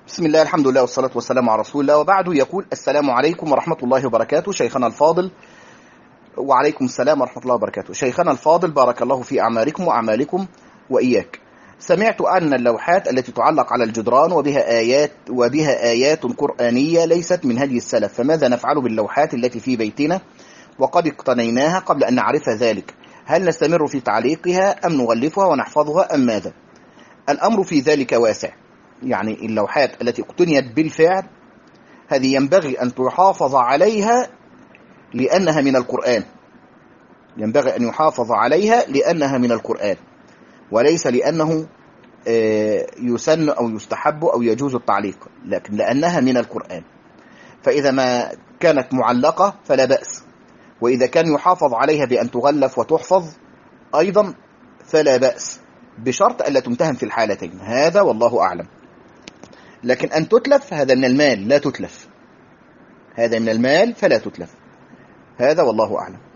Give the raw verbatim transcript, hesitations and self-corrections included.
بسم الله، الحمد لله، والصلاة والسلام على رسول الله، وبعد. يقول: السلام عليكم ورحمة الله وبركاته شيخنا الفاضل. وعليكم السلام ورحمة الله وبركاته شيخنا الفاضل، بارك الله في أعمالكم وأعمالكم وإياك. سمعت أن اللوحات التي تعلق على الجدران وبها آيات وبها آيات قرآنية ليست من هدي السلف، فماذا نفعل باللوحات التي في بيتنا وقد اقتنيناها قبل أن نعرف ذلك؟ هل نستمر في تعليقها أم نغلفها ونحفظها أم ماذا؟ الأمر في ذلك واسع. يعني اللوحات التي اقتنيت بالفعل هذه ينبغي أن تحافظ عليها لأنها من القرآن، ينبغي أن يحافظ عليها لأنها من القرآن، وليس لأنه يسن أو يستحب أو يجوز التعليق، لكن لأنها من القرآن. فإذا ما كانت معلقة فلا بأس، وإذا كان يحافظ عليها بأن تغلف وتحفظ أيضا فلا بأس، بشرط ألا تمتهن في الحالتين. هذا والله أعلم. لكن أن تتلف هذا من المال لا تتلف، هذا من المال فلا تتلف، هذا والله أعلم.